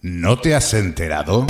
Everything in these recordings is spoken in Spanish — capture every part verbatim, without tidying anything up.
¿No te has enterado?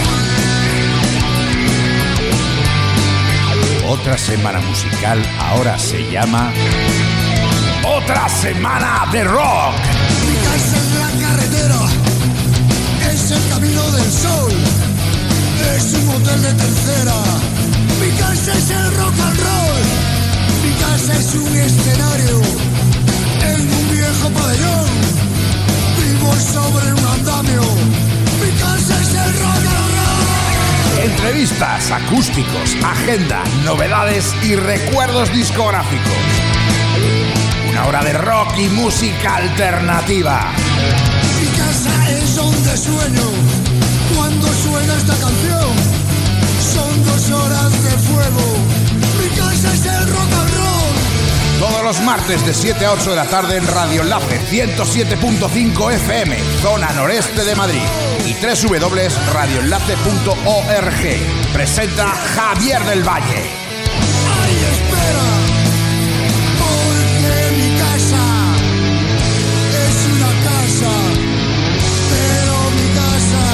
Otra semana musical ahora se llama Otra Semana de Rock. Mi casa es la carretera, es el camino del sol, es un hotel de tercera. Mi casa es el rock and roll, mi casa es un escenario en un viejo pabellón, vivo sobre un andamio. Mi casa es el rock and roll. Entrevistas, acústicos, agenda, novedades y recuerdos discográficos. Una hora de rock y música alternativa. Mi casa es donde sueño cuando suena esta canción. Son dos horas de fuego. Mi casa es el rock and roll. Todos los martes de siete a ocho de la tarde en Radio Enlace ciento siete punto cinco F M, zona noreste de Madrid, y doble u doble u doble u punto radio enlace punto org. Presenta Javier del Valle. ¡Ay, espera! Porque mi casa es una casa, pero mi casa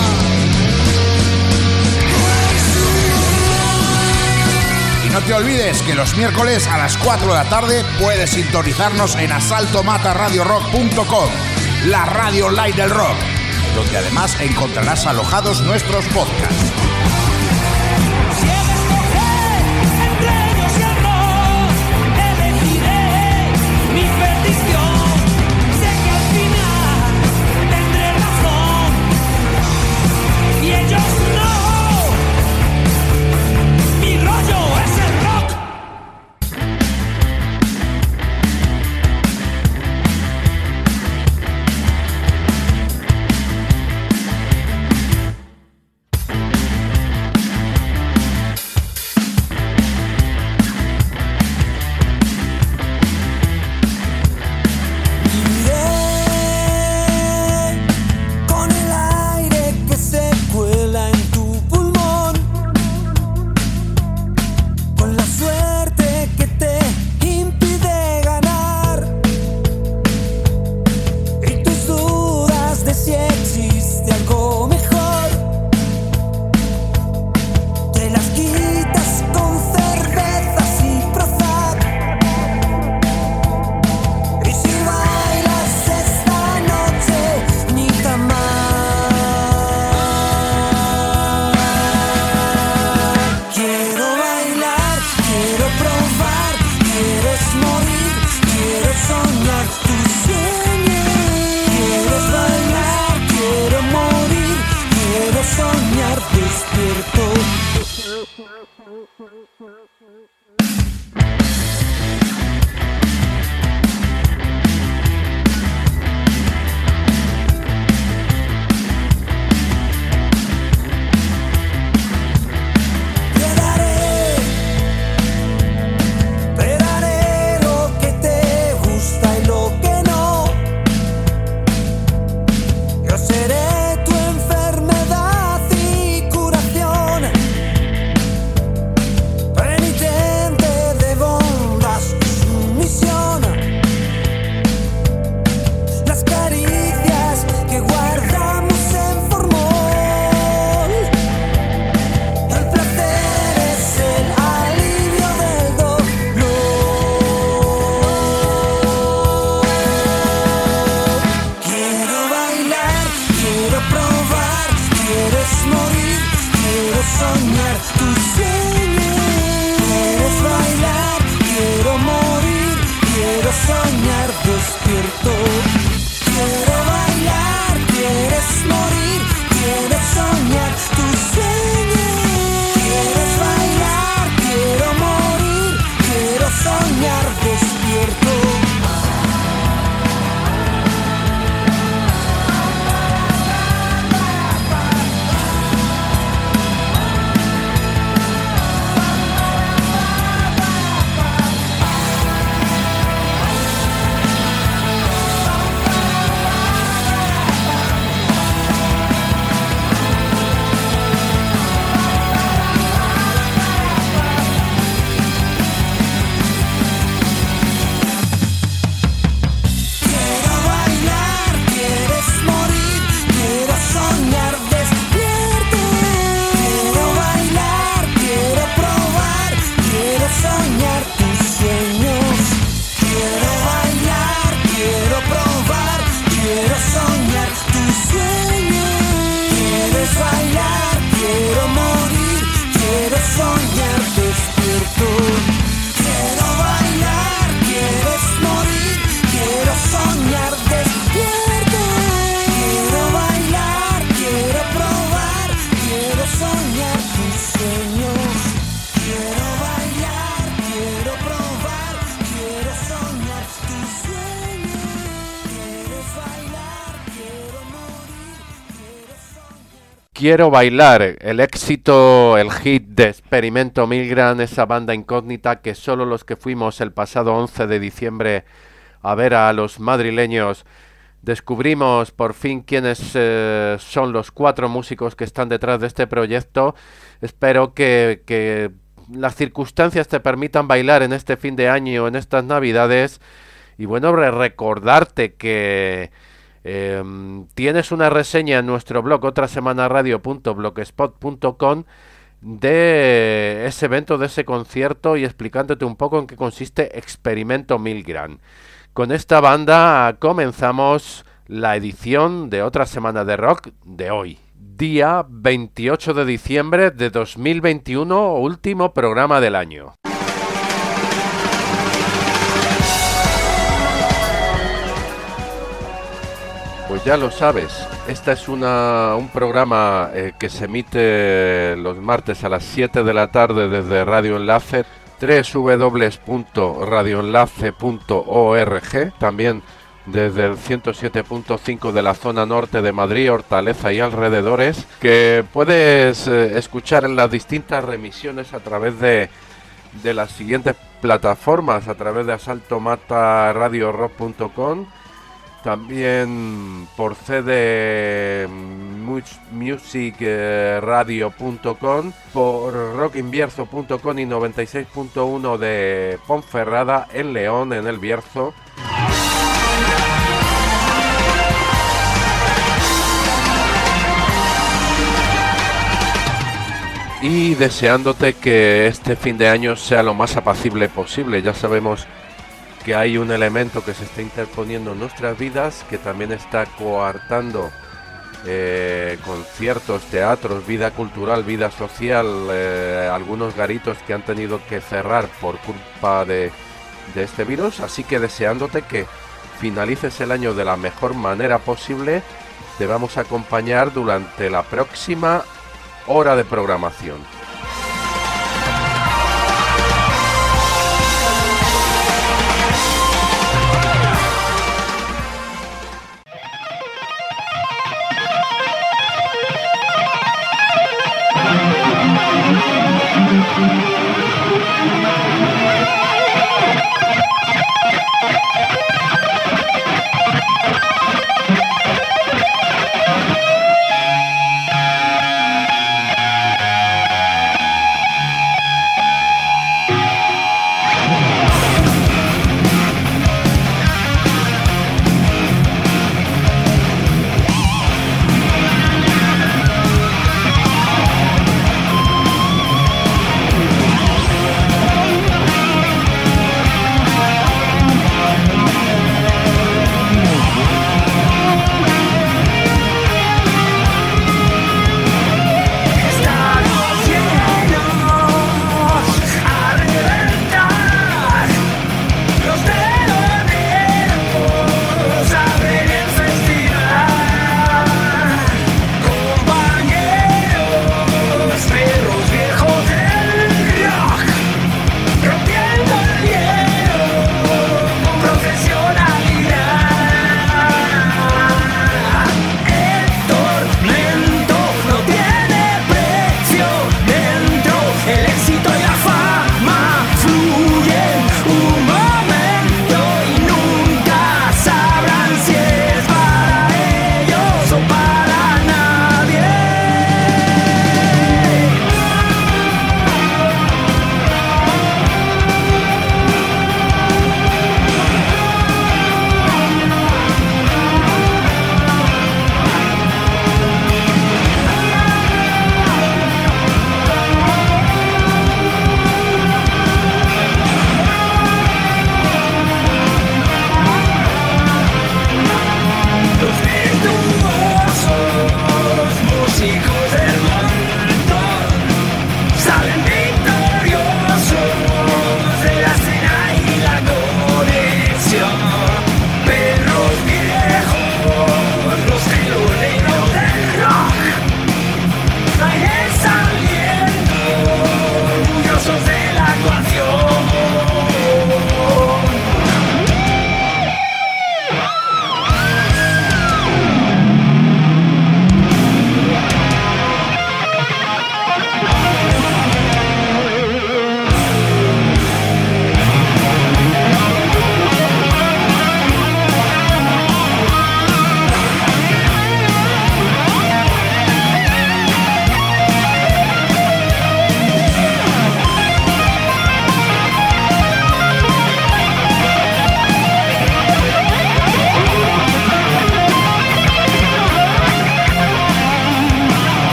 es un horror. Y no te olvides que los miércoles a las cuatro de la tarde puedes sintonizarnos en asalto mata radio rock punto com, la radio online del rock, donde además encontrarás alojados nuestros podcasts. Si he de escoger entre ellos y el rock, elegiré mi perdición. Sé que al final tendré razón y ellos no. Mi rollo es el rock. Quiero bailar, el éxito, el hit de Experimento Milgram, esa banda incógnita que solo los que fuimos el pasado once de diciembre a ver a los madrileños descubrimos por fin quiénes eh, son los cuatro músicos que están detrás de este proyecto. Espero que, que las circunstancias te permitan bailar en este fin de año, en estas navidades. Y bueno, re- recordarte que eh, tienes una reseña en nuestro blog otrasemanaradio punto blogspot punto com de ese evento, de ese concierto, y explicándote un poco en qué consiste Experimento Milgram. Con esta banda comenzamos la edición de Otra Semana de Rock de hoy, día veintiocho de diciembre de dos mil veintiuno, último programa del año. Pues ya lo sabes, este es una, un programa eh, que se emite los martes a las siete de la tarde desde Radio Enlace, doble u doble u doble u punto radio enlace punto org, también desde el ciento siete punto cinco de la zona norte de Madrid, Hortaleza y alrededores, que puedes eh, escuchar en las distintas remisiones a través de, de las siguientes plataformas, a través de asalto mata radio rock punto com, también por C D music radio punto com, por rock invierzo punto com y noventa y seis punto uno de Ponferrada en León, en el Bierzo. Y deseándote que este fin de año sea lo más apacible posible. Ya sabemos que hay un elemento que se está interponiendo en nuestras vidas, que también está coartando eh, conciertos, teatros, vida cultural, vida social, eh, algunos garitos que han tenido que cerrar por culpa de, de este virus. Así que deseándote que finalices el año de la mejor manera posible, te vamos a acompañar durante la próxima hora de programación.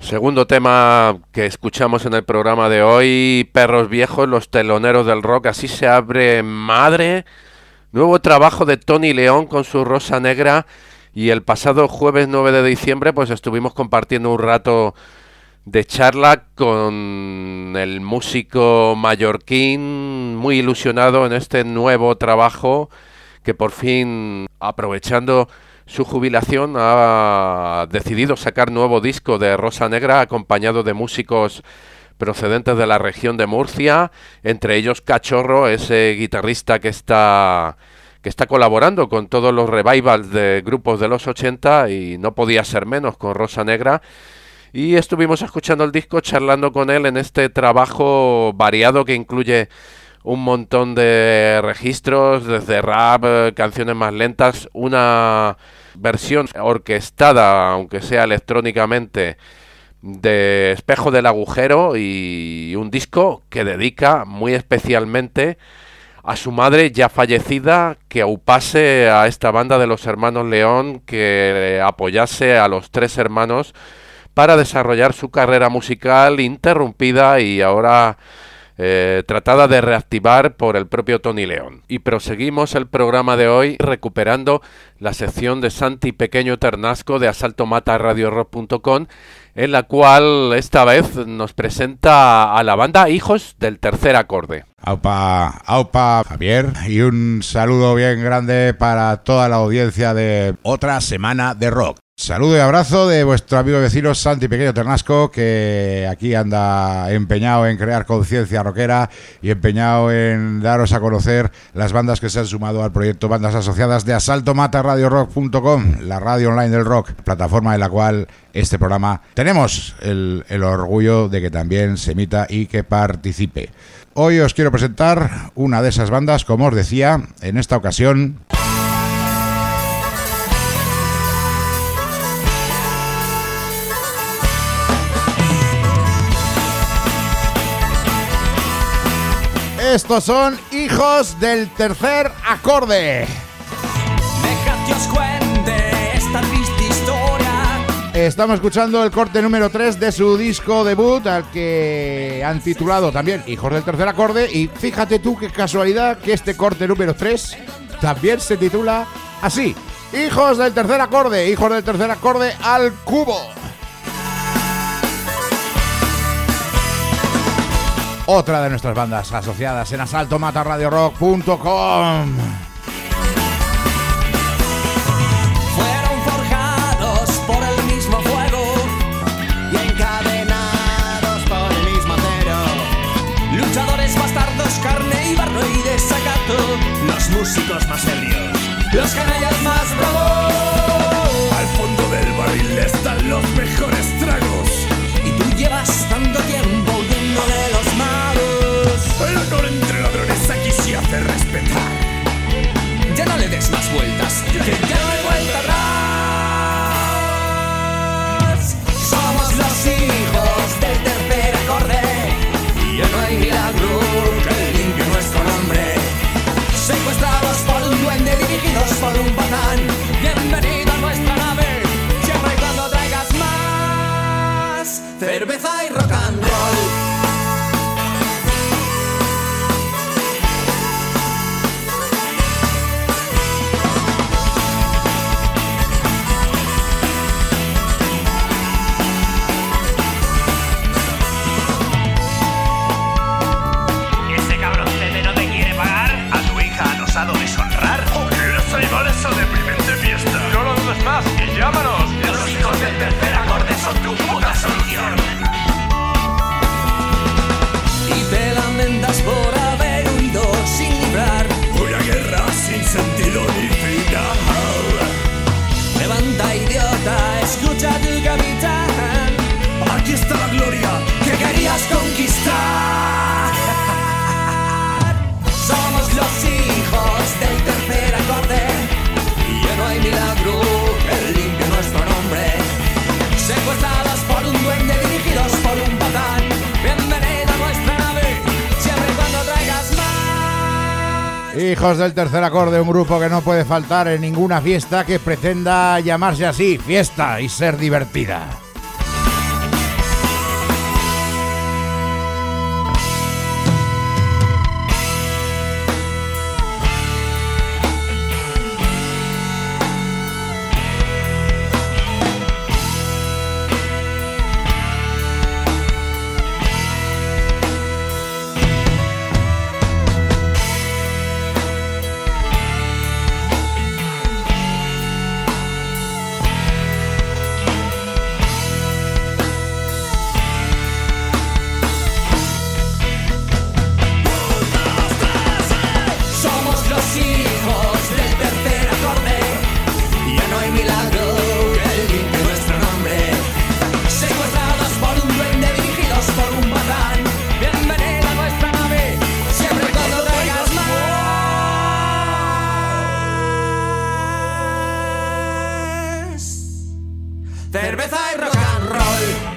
Segundo tema que escuchamos en el programa de hoy, Perros Viejos, los teloneros del rock. Así se abre Madre, nuevo trabajo de Tony León con su Rosa Negra. Y el pasado jueves nueve de diciembre pues estuvimos compartiendo un rato de charla con el músico mallorquín, muy ilusionado en este nuevo trabajo que por fin, aprovechando su jubilación, ha decidido sacar nuevo disco de Rosa Negra acompañado de músicos procedentes de la región de Murcia, entre ellos Cachorro, ese guitarrista que está que está colaborando con todos los revivals de grupos de los ochenta y no podía ser menos con Rosa Negra. Y estuvimos escuchando el disco, charlando con él en este trabajo variado que incluye un montón de registros, desde rap, canciones más lentas, una versión orquestada, aunque sea electrónicamente, de Espejo del Agujero, y un disco que dedica muy especialmente a su madre ya fallecida, que aupase a esta banda de los hermanos León, que apoyase a los tres hermanos para desarrollar su carrera musical interrumpida y ahora eh, tratada de reactivar por el propio Tony León. Y proseguimos el programa de hoy recuperando la sección de Santi Pequeño Ternasco de asalto mata radio rock punto com, en la cual esta vez nos presenta a la banda Hijos del Tercer Acorde. Aupa, aupa, Javier, y un saludo bien grande para toda la audiencia de Otra Semana de Rock. Saludo y abrazo de vuestro amigo y vecino Santi Pequeño Ternasco, que aquí anda empeñado en crear conciencia rockera y empeñado en daros a conocer las bandas que se han sumado al proyecto Bandas Asociadas de asalto mata radio rock punto com, la radio online del rock, plataforma en la cual este programa tenemos el, el orgullo de que también se emita y que participe. Hoy os quiero presentar una de esas bandas, como os decía, en esta ocasión. Estos son Hijos del Tercer Acorde. Deja que os cuente esta triste historia. Estamos escuchando el corte número tres de su disco debut, al que han titulado también Hijos del Tercer Acorde. Y fíjate tú qué casualidad que este corte número tres también se titula así: Hijos del Tercer Acorde, Hijos del Tercer Acorde al cubo. Otra de nuestras bandas asociadas en asalto mata radio rock punto com. Fueron forjados por el mismo fuego y encadenados por el mismo acero. Luchadores bastardos, carne y barro y desacato. Los músicos más serios, los canallas más bravos. Al fondo del barril están los mejores tragos. Y tú llevas tanto tiempo huyendo de los malos. El honor entre ladrones aquí se hace respetar. Ya no le des más vueltas, que ya no hay vuelta atrás. Somos los hijos del tercer acorde y ya no hay milagro que limpie nuestro nombre. Secuestrados por un duende, dirigidos por un patán. Bienvenido a nuestra nave, siempre y cuando traigas más cerveza y rock and roll. Deshonrar. ¿O quieres animar esa deprimente fiesta? ¿Y ahora dónde estás? Y llámanos. Los hijos del tercer acorde son tu puta solución. Y te lamentas por haber huido sin librar una guerra sin sentido ni final. Levanta, idiota, escucha a tu capitán. Aquí está la gloria que querías conquistar. Somos los hijos del tercer acorde y ya no hay milagro que limpie nuestro nombre. Secuestrados por un duende, dirigidos por un patán. Bienvenido a nuestra nave, siempre y cuando traigas más. Hijos del Tercer Acorde, un grupo que no puede faltar en ninguna fiesta que pretenda llamarse así, fiesta, y ser divertida. los hijos del tercer acorde. Ya no hay milagro que limpie nuestro nombre. Secuestrados por un duende, dirigidos por un patán. Bienvenido a nuestra nave, siempre cuando traigas más cerveza y rock and roll.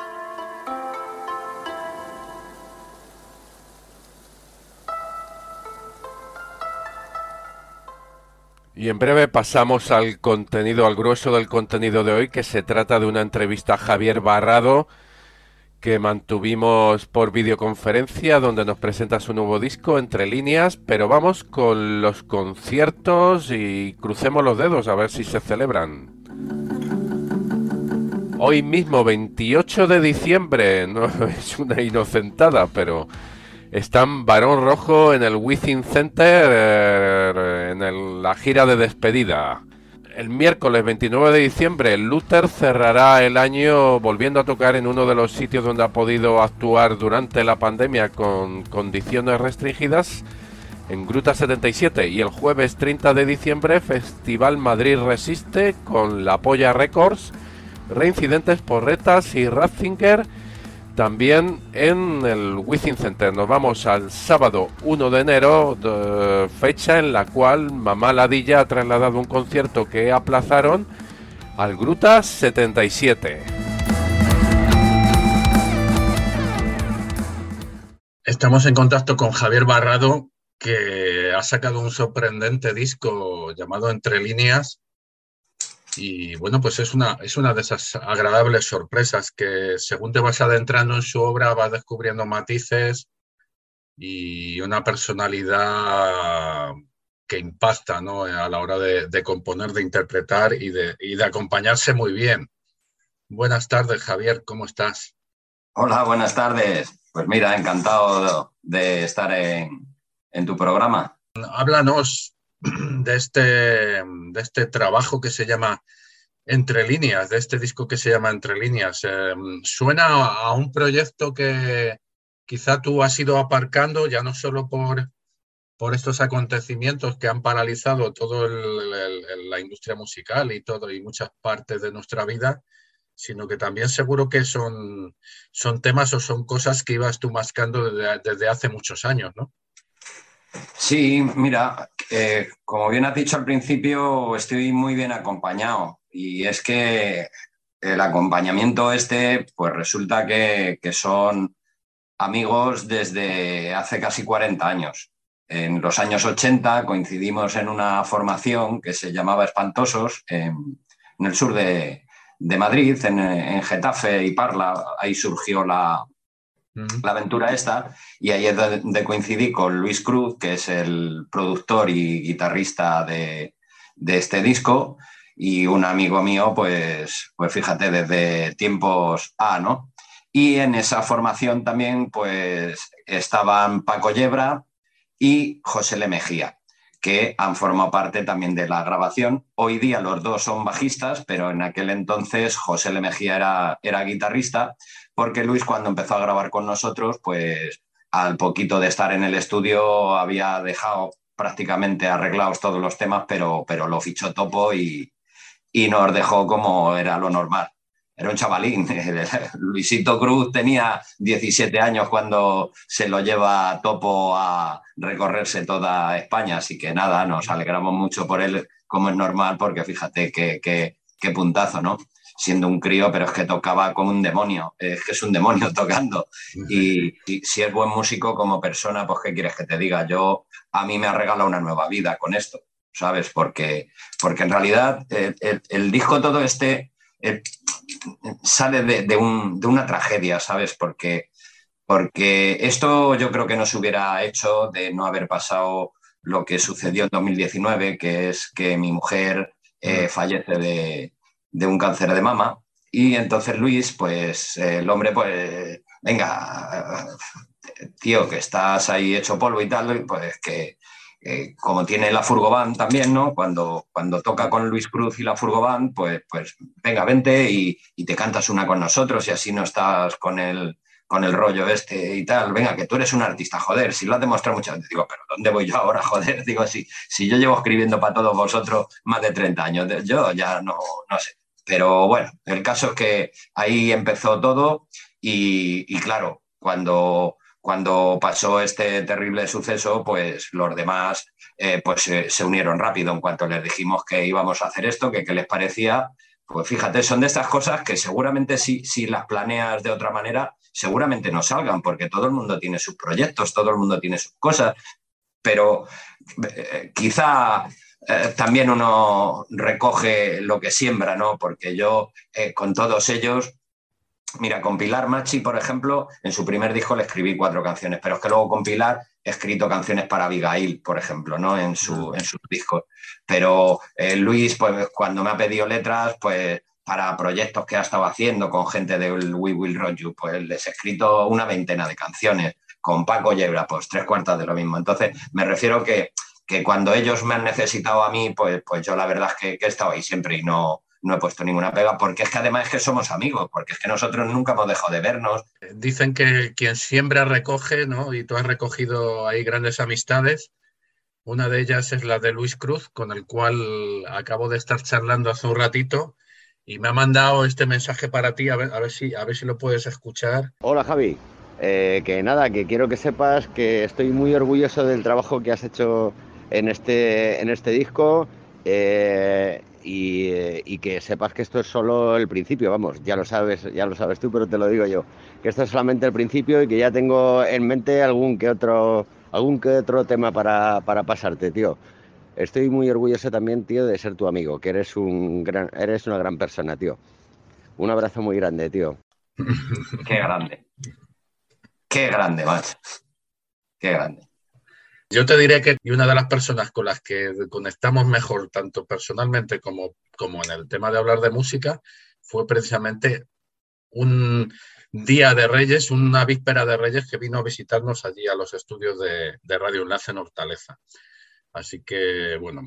Y en breve pasamos al contenido, al grueso del contenido de hoy, que se trata de una entrevista a Javier Barrado que mantuvimos por videoconferencia, donde nos presenta su nuevo disco, Entre Líneas, pero vamos con los conciertos y crucemos los dedos a ver si se celebran. Hoy mismo, veintiocho de diciembre, no es una inocentada, pero están Barón Rojo en el Within Center, eh, en el, la gira de despedida. El miércoles veintinueve de diciembre, Luther cerrará el año volviendo a tocar en uno de los sitios donde ha podido actuar durante la pandemia con condiciones restringidas, en Gruta setenta y siete. Y el jueves treinta de diciembre, Festival Madrid Resiste con La Polla Records, Reincidentes, Porretas y Ratzinger, también en el Within Center. Nos vamos al sábado uno de enero, de fecha en la cual Mamá Ladilla ha trasladado un concierto que aplazaron al Gruta setenta y siete. Estamos en contacto con Javier Barrado, que ha sacado un sorprendente disco llamado Entre Líneas. Y bueno, pues es una, es una de esas agradables sorpresas que según te vas adentrando en su obra vas descubriendo matices y una personalidad que impacta, ¿no?, a la hora de, de componer, de interpretar y de, y de acompañarse muy bien. Buenas tardes, Javier, ¿cómo estás? Hola, buenas tardes. Pues mira, encantado de estar en, en tu programa. Háblanos de este, de este trabajo que se llama Entre Líneas, de este disco que se llama Entre Líneas. Eh, suena a un proyecto que quizá tú has ido aparcando, ya no solo por, por estos acontecimientos que han paralizado toda la industria musical y todo y muchas partes de nuestra vida, sino que también seguro que son, son temas o son cosas que ibas tú mascando desde, desde hace muchos años, ¿no? Sí, mira, eh, como bien has dicho al principio, estoy muy bien acompañado y es que el acompañamiento este, pues resulta que, que son amigos desde hace casi cuarenta años. En los años ochenta coincidimos en una formación que se llamaba Espantosos en, en el sur de, de Madrid, en, en Getafe y Parla. Ahí surgió la... la aventura esta, y ahí es donde coincidí con Luis Cruz, que es el productor y guitarrista de, de este disco, y un amigo mío, pues, pues fíjate, desde tiempos A, ¿no? Y en esa formación también pues estaban Paco Yebra y José L. Mejía, que han formado parte también de la grabación. Hoy día los dos son bajistas, pero en aquel entonces José L. Mejía era, era guitarrista, porque Luis, cuando empezó a grabar con nosotros, pues al poquito de estar en el estudio había dejado prácticamente arreglados todos los temas, pero, pero lo fichó Topo y, y nos dejó como era lo normal. Era un chavalín. Luisito Cruz tenía diecisiete años cuando se lo lleva Topo a recorrerse toda España, así que nada, nos alegramos mucho por él, como es normal, porque fíjate qué, qué, qué puntazo, ¿no? Siendo un crío, pero es que tocaba como un demonio, es que es un demonio tocando. Y, y si es buen músico como persona, pues ¿qué quieres que te diga? Yo, a mí me ha regalado una nueva vida con esto, ¿sabes? Porque, porque en realidad el, el, el disco todo este el, sale de, de, un, de una tragedia, ¿sabes? Porque, porque esto yo creo que no se hubiera hecho de no haber pasado lo que sucedió en dos mil diecinueve, que es que mi mujer eh, fallece de... de un cáncer de mama, y entonces Luis, pues el hombre, pues venga, tío, que estás ahí hecho polvo y tal, pues que eh, como tiene la Furgoband también, ¿no? Cuando, cuando toca con Luis Cruz y la Furgoband, pues, pues venga, vente y, y te cantas una con nosotros y así no estás con el, con el rollo este y tal, venga, que tú eres un artista, joder, si lo has demostrado muchas veces. Digo, pero ¿dónde voy yo ahora, joder? Digo, si, si yo llevo escribiendo para todos vosotros más de treinta años, yo ya no, no sé. Pero bueno, el caso es que ahí empezó todo y, y claro, cuando, cuando pasó este terrible suceso, pues los demás eh, pues, eh, se unieron rápido en cuanto les dijimos que íbamos a hacer esto, que qué les parecía. Pues fíjate, son de estas cosas que seguramente si, si las planeas de otra manera, seguramente no salgan, porque todo el mundo tiene sus proyectos, todo el mundo tiene sus cosas, pero eh, quizá eh, también uno recoge lo que siembra, ¿no? Porque yo eh, con todos ellos, mira, con Pilar Machi, por ejemplo, en su primer disco le escribí cuatro canciones, pero es que luego con Pilar he escrito canciones para Abigail, por ejemplo, ¿no? En, su, en sus discos. Pero eh, Luis, pues cuando me ha pedido letras, pues para proyectos que ha estado haciendo con gente del We Will Rock You, pues les he escrito una veintena de canciones. Con Paco Yebra, pues tres cuartas de lo mismo. Entonces, me refiero que, que cuando ellos me han necesitado a mí, pues, pues yo la verdad es que, que he estado ahí siempre y no... no he puesto ninguna pega, porque es que además es que somos amigos, porque es que nosotros nunca hemos dejado de vernos. Dicen que quien siembra recoge, ¿no? Y tú has recogido ahí grandes amistades. Una de ellas es la de Luis Cruz, con el cual acabo de estar charlando hace un ratito y me ha mandado este mensaje para ti, a ver, a ver, si, a ver si lo puedes escuchar. Hola Javi, eh, que nada, que quiero que sepas que estoy muy orgulloso del trabajo que has hecho en este, en este disco. Eh, y, y que sepas que esto es solo el principio, vamos, ya lo sabes, ya lo sabes tú, pero te lo digo yo, que esto es solamente el principio y que ya tengo en mente algún que otro, algún que otro tema para, para pasarte, tío. Estoy muy orgulloso también, tío, de ser tu amigo, que eres un gran, eres una gran persona, tío. Un abrazo muy grande, tío. Qué grande. Qué grande, macho. Qué grande. Yo te diré que una de las personas con las que conectamos mejor, tanto personalmente como, como en el tema de hablar de música, fue precisamente un día de Reyes, una víspera de Reyes que vino a visitarnos allí a los estudios de, de Radio Enlace en Hortaleza. Así que, bueno,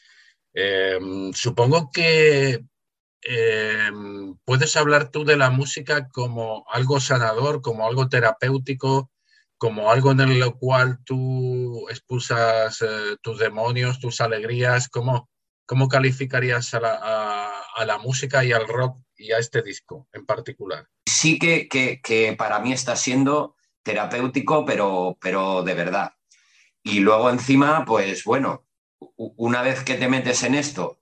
eh, supongo que eh, puedes hablar tú de la música como algo sanador, como algo terapéutico, como algo en lo cual tú expulsas eh, tus demonios, tus alegrías. ¿Cómo, cómo calificarías a la, a, a la música y al rock y a este disco en particular? Sí que, que, que para mí está siendo terapéutico, pero, pero de verdad. Y luego encima, pues bueno, una vez que te metes en esto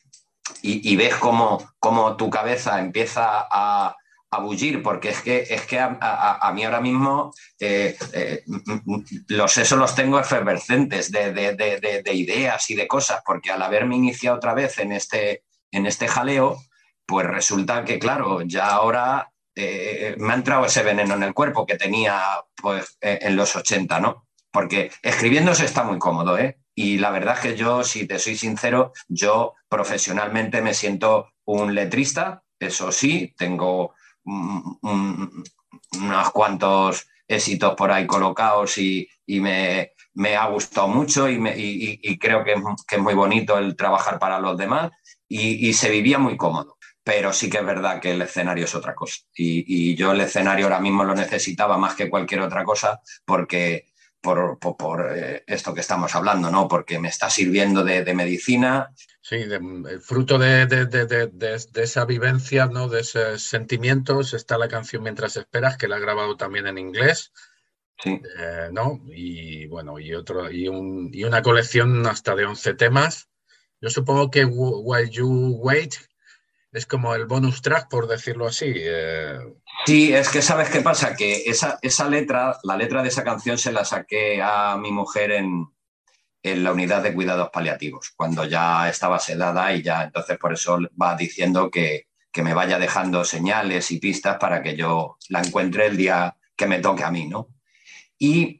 y, y ves cómo, cómo tu cabeza empieza a... a bullir, porque es que, es que a, a, a mí ahora mismo eh, eh, los sesos los tengo efervescentes de, de, de, de, de ideas y de cosas, porque al haberme iniciado otra vez en este, en este jaleo, pues resulta que, claro, ya ahora eh, me ha entrado ese veneno en el cuerpo que tenía pues, eh, en los ochenta, ¿no? Porque escribiendo se está muy cómodo, ¿eh? Y la verdad es que yo, si te soy sincero, yo profesionalmente me siento un letrista, eso sí, tengo Un, un, unos cuantos éxitos por ahí colocados y, y me, me ha gustado mucho y, me, y, y creo que es, que es muy bonito el trabajar para los demás y, y se vivía muy cómodo, pero sí que es verdad que el escenario es otra cosa y, y yo el escenario ahora mismo lo necesitaba más que cualquier otra cosa porque por, por, por eh, esto que estamos hablando, ¿no? Porque me está sirviendo de, de medicina. Sí, de, fruto de, de, de, de, de esa vivencia, ¿no? De esos sentimientos, está la canción Mientras Esperas, que la ha grabado también en inglés. Sí. Eh, ¿no? Y bueno, y otro, y, un, y una colección hasta de once temas. Yo supongo que While You Wait es como el bonus track, por decirlo así. Eh... Sí, es que ¿sabes qué pasa? Que esa, esa letra, la letra de esa canción se la saqué a mi mujer en, en la unidad de cuidados paliativos, cuando ya estaba sedada y ya, entonces por eso va diciendo que, que me vaya dejando señales y pistas para que yo la encuentre el día que me toque a mí, ¿no? Y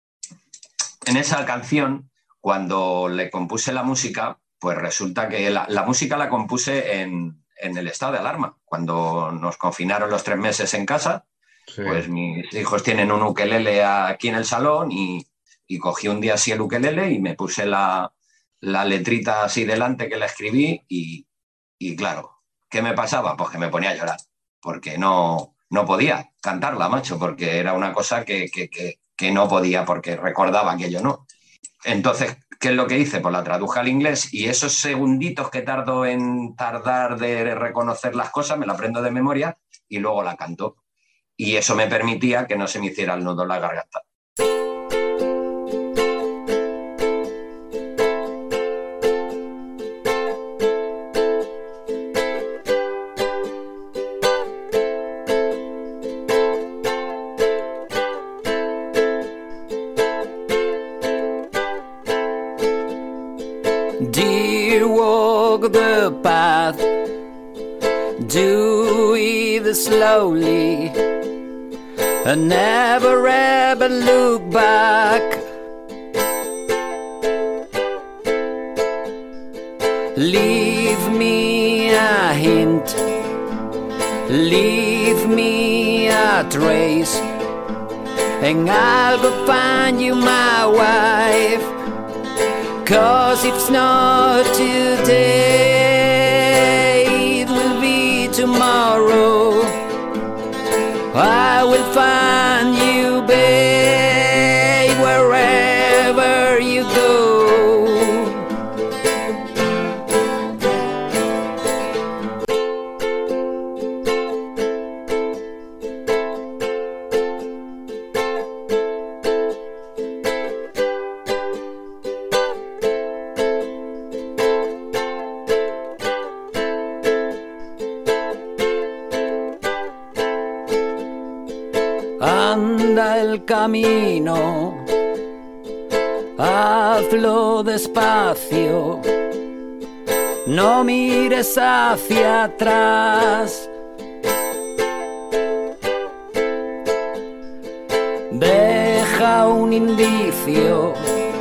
en esa canción, cuando le compuse la música, pues resulta que la, la música la compuse en, en el estado de alarma. Cuando nos confinaron los tres meses en casa, sí. Pues mis hijos tienen un ukelele aquí en el salón y, y cogí un día así el ukelele y me puse la, la letrita así delante que la escribí y, y claro, ¿qué me pasaba? Pues que me ponía a llorar, porque no, no podía cantarla, macho, porque era una cosa que, que, que, que no podía, porque recordaba que yo no. Entonces, ¿qué es lo que hice? Pues la traduje al inglés y esos segunditos que tardo en tardar de reconocer las cosas, me la aprendo de memoria y luego la canto. Y eso me permitía que no se me hiciera el nudo en la garganta. Dear, walk the path, do it slowly, and never ever look back. Leave me a hint, leave me a trace, and I'll go find you, my wife. 'Cause if it's not today, it will be tomorrow. I will find you, babe, wherever you go. Anda el camino, hazlo despacio, no mires hacia atrás. Deja un indicio,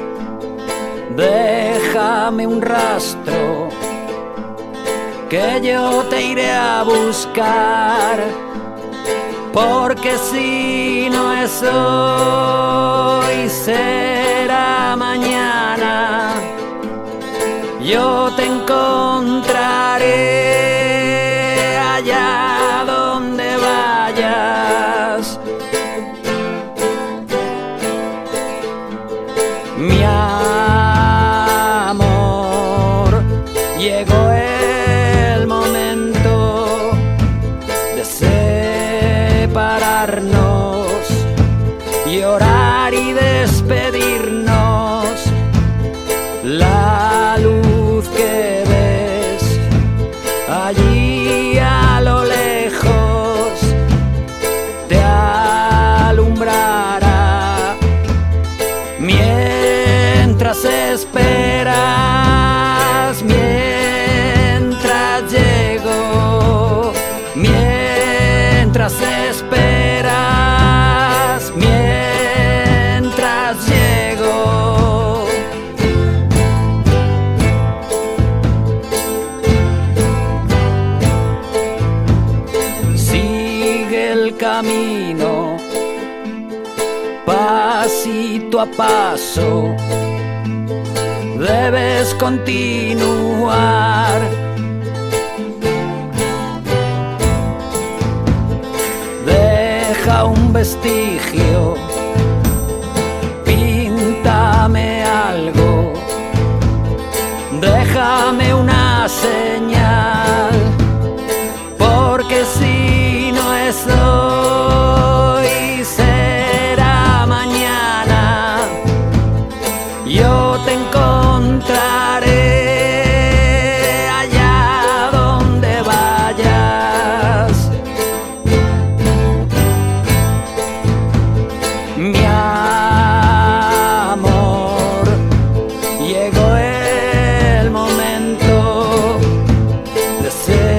déjame un rastro, que yo te iré a buscar. Porque si no es hoy, será mañana. Yo te encontraré allá donde vayas. Mi amor, llegó el momento de separarnos, llorar y despedirnos. La luz que ves allí a lo lejos te alumbrará mientras esperas, mientras llego, mientras esperas, mientras llego. Sigue el camino, pasito a paso, debes continuar. Deja un vestigio, píntame algo, déjame una señal, porque si no es hoy, será mañana. Yo te encontraré allá donde vayas. Mi amor, llegó el momento de ser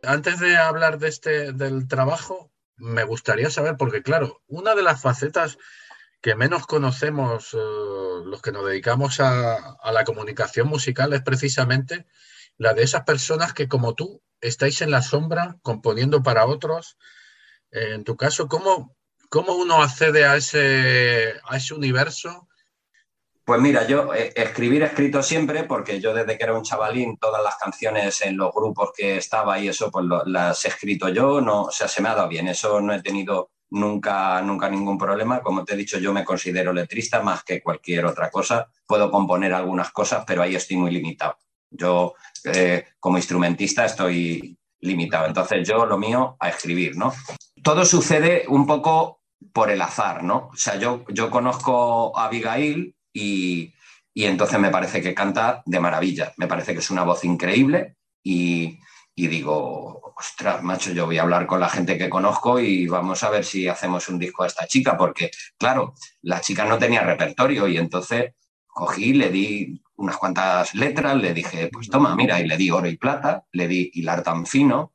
Antes de hablar de este, del trabajo, me gustaría saber, porque claro, una de las facetas que menos conocemos eh, los que nos dedicamos a, a la comunicación musical es precisamente la de esas personas que, como tú, estáis en la sombra componiendo para otros. Eh, en tu caso, ¿cómo, cómo uno accede a ese, a ese universo? Pues mira, yo eh, escribir he escrito siempre porque yo desde que era un chavalín todas las canciones en los grupos que estaba y eso pues lo, las he escrito yo, no, o sea, se me ha dado bien, eso no he tenido nunca, nunca ningún problema. Como te he dicho, yo me considero letrista más que cualquier otra cosa, puedo componer algunas cosas, pero ahí estoy muy limitado. Yo eh, como instrumentista estoy limitado, entonces yo lo mío a escribir, ¿no? Todo sucede un poco por el azar, ¿no? O sea, yo, yo conozco a Abigail y, y entonces me parece que canta de maravilla, me parece que es una voz increíble y, y digo, ostras, macho, yo voy a hablar con la gente que conozco y vamos a ver si hacemos un disco a esta chica, porque claro, la chica no tenía repertorio y entonces cogí, le di unas cuantas letras, le dije, pues toma, mira, y le di oro y plata, le di hilar tan fino.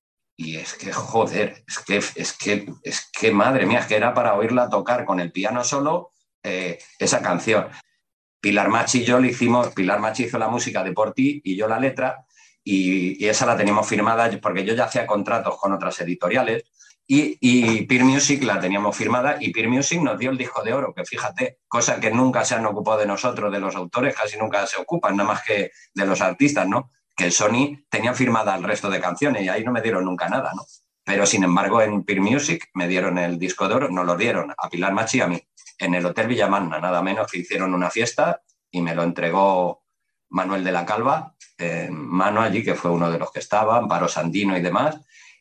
Y es que, joder, es que, es que, es que, madre mía, es que era para oírla tocar con el piano solo eh, esa canción. Pilar Machi y yo le hicimos, Pilar Machi hizo la música de Por Ti y yo la letra, y, y esa la teníamos firmada porque yo ya hacía contratos con otras editoriales y, y Peer Music la teníamos firmada y Peer Music nos dio el disco de oro, que fíjate, cosa que nunca se han ocupado de nosotros, de los autores, casi nunca se ocupan, nada más que de los artistas, ¿no? Que el Sony tenía firmada el resto de canciones y ahí no me dieron nunca nada, ¿no? Pero sin embargo en Peer Music me dieron el disco de oro, nos lo dieron a Pilar Machi y a mí, en el Hotel Villamanna, nada menos, que hicieron una fiesta y me lo entregó Manuel de la Calva, eh, Mano allí, que fue uno de los que estaba, Amparo Sandino y demás,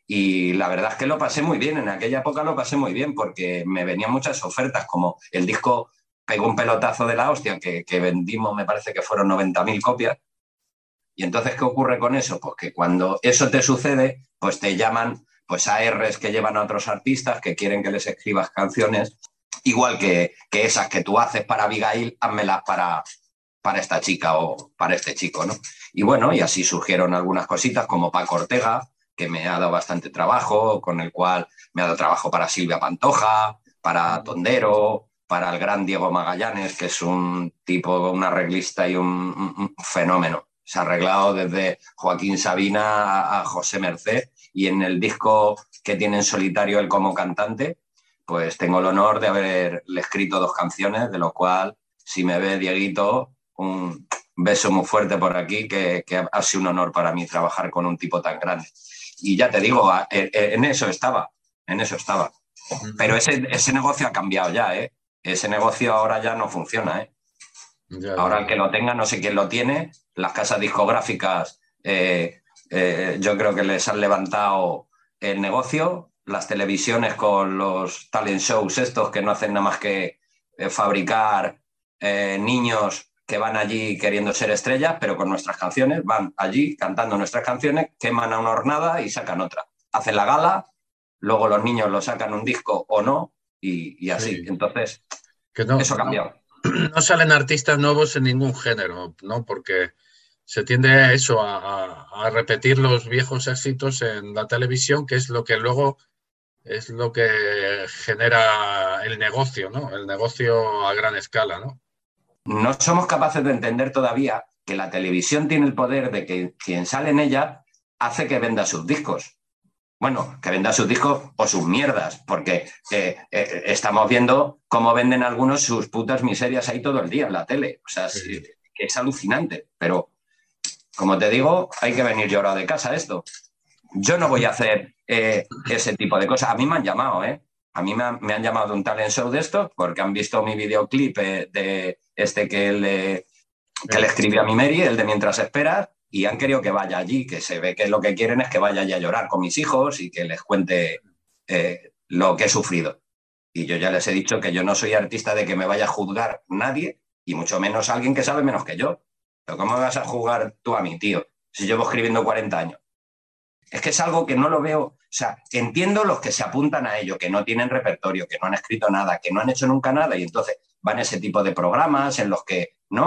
y la verdad es que lo pasé muy bien, en aquella época lo pasé muy bien porque me venían muchas ofertas, como el disco pegó un pelotazo de la hostia, que, que vendimos, me parece que fueron noventa mil copias. Y entonces, ¿qué ocurre con eso? Pues que cuando eso te sucede, pues te llaman pues a R's que llevan a otros artistas que quieren que les escribas canciones, igual que, que esas que tú haces para Abigail, házmelas para, para esta chica o para este chico, ¿no? Y bueno, y así surgieron algunas cositas como Paco Ortega, que me ha dado bastante trabajo, con el cual me ha dado trabajo para Silvia Pantoja, para Tondero, para el gran Diego Magallanes, que es un tipo, un arreglista y un, un, un fenómeno. Se ha arreglado desde Joaquín Sabina a, a José Merced, y en el disco que tiene en solitario él como cantante, pues tengo el honor de haberle escrito dos canciones, de lo cual, si me ve Dieguito, un beso muy fuerte por aquí, que, que ha sido un honor para mí trabajar con un tipo tan grande. Y ya te digo, en eso estaba, en eso estaba. Pero ese, ese negocio ha cambiado ya, ¿eh? Ese negocio ahora ya no funciona, ¿eh? Ya, ahora ya. El que lo tenga, no sé quién lo tiene, las casas discográficas eh, eh, yo creo que les han levantado el negocio, las televisiones con los talent shows estos que no hacen nada más que eh, fabricar eh, niños que van allí queriendo ser estrellas, pero con nuestras canciones, van allí cantando nuestras canciones, queman a una hornada y sacan otra. Hacen la gala, luego los niños lo sacan un disco o no, y, y así. Sí. Entonces, que no, eso ha cambiado. No, no salen artistas nuevos en ningún género, ¿no? Porque se tiende a eso, a, a, a repetir los viejos éxitos en la televisión, que es lo que luego es lo que genera el negocio, ¿no? El negocio a gran escala, ¿no? No somos capaces de entender todavía que la televisión tiene el poder de que quien sale en ella hace que venda sus discos. Bueno, que venda sus discos o sus mierdas, porque eh, eh, estamos viendo cómo venden algunos sus putas miserias ahí todo el día en la tele. O sea, sí. es, es alucinante. Pero, como te digo, hay que venir llorado de casa esto. Yo no voy a hacer eh, ese tipo de cosas. A mí me han llamado, ¿eh? A mí me han, me han llamado de un talent show de estos porque han visto mi videoclip eh, de este que le, que le escribí a mi Mary, el de Mientras Esperas, y han querido que vaya allí, que se ve que lo que quieren es que vaya allí a llorar con mis hijos y que les cuente eh, lo que he sufrido. Y yo ya les he dicho que yo no soy artista de que me vaya a juzgar nadie, y mucho menos alguien que sabe menos que yo. Pero ¿cómo me vas a juzgar tú a mí, tío, si llevo escribiendo cuarenta años? Es que es algo que no lo veo, o sea, entiendo los que se apuntan a ello, que no tienen repertorio, que no han escrito nada, que no han hecho nunca nada, y entonces van a ese tipo de programas en los que, ¿no?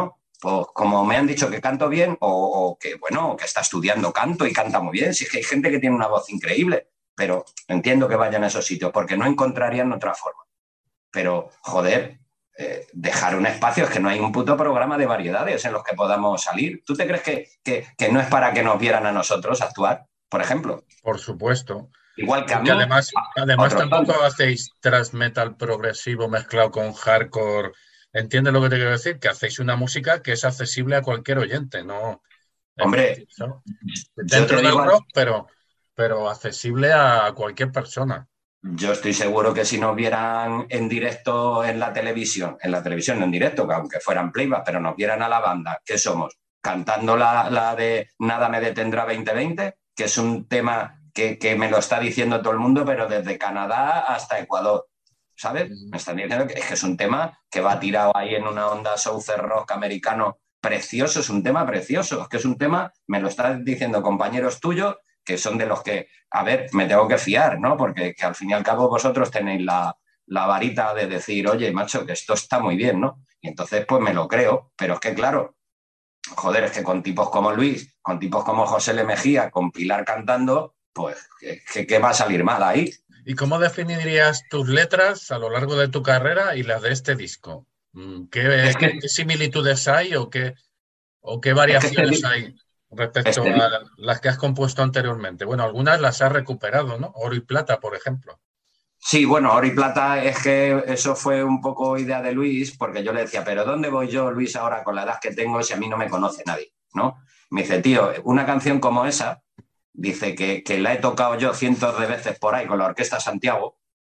pues como me han dicho que canto bien o, o que, bueno, que está estudiando canto y canta muy bien. Si es que hay gente que tiene una voz increíble, pero entiendo que vayan a esos sitios porque no encontrarían otra forma. Pero, joder, eh, dejar un espacio, es que no hay un puto programa de variedades en los que podamos salir. ¿Tú te crees que, que, que no es para que nos vieran a nosotros actuar, por ejemplo? Por supuesto. Igual que a mí. Porque además, además tampoco tanto. hacéis thrash metal progresivo mezclado con hardcore. ¿Entiendes lo que te quiero decir? Que hacéis una música que es accesible a cualquier oyente, ¿no? Hombre, ¿no? Dentro del igual, rock, pero, pero accesible a cualquier persona. Yo estoy seguro que si nos vieran en directo en la televisión, en la televisión no en directo, que aunque fueran playback, pero nos vieran a la banda, ¿qué somos? Cantando la, la de Nada me detendrá veinte veinte, que es un tema que, que me lo está diciendo todo el mundo, pero desde Canadá hasta Ecuador, ¿sabes? Me están diciendo que es que es un tema que va tirado ahí en una onda southern rock americano precioso, es un tema precioso, es que es un tema, me lo están diciendo compañeros tuyos, que son de los que, a ver, me tengo que fiar, ¿no? Porque que al fin y al cabo vosotros tenéis la, la varita de decir, oye, macho, que esto está muy bien, ¿no? Y entonces, pues me lo creo, pero es que, claro, joder, es que con tipos como Luis, con tipos como José L. Mejía, con Pilar cantando, pues, ¿qué, qué va a salir mal ahí? ¿Y cómo definirías tus letras a lo largo de tu carrera y las de este disco? ¿Qué, es que, ¿qué similitudes hay o qué, o qué variaciones es que hay respecto este, a las que has compuesto anteriormente? Bueno, algunas las has recuperado, ¿no? Oro y Plata, por ejemplo. Sí, bueno, Oro y Plata es que eso fue un poco idea de Luis, porque yo le decía, pero ¿dónde voy yo, Luis, ahora con la edad que tengo si a mí no me conoce nadie, ¿no? Me dice, tío, una canción como esa, dice que, que la he tocado yo cientos de veces por ahí con la Orquesta Santiago,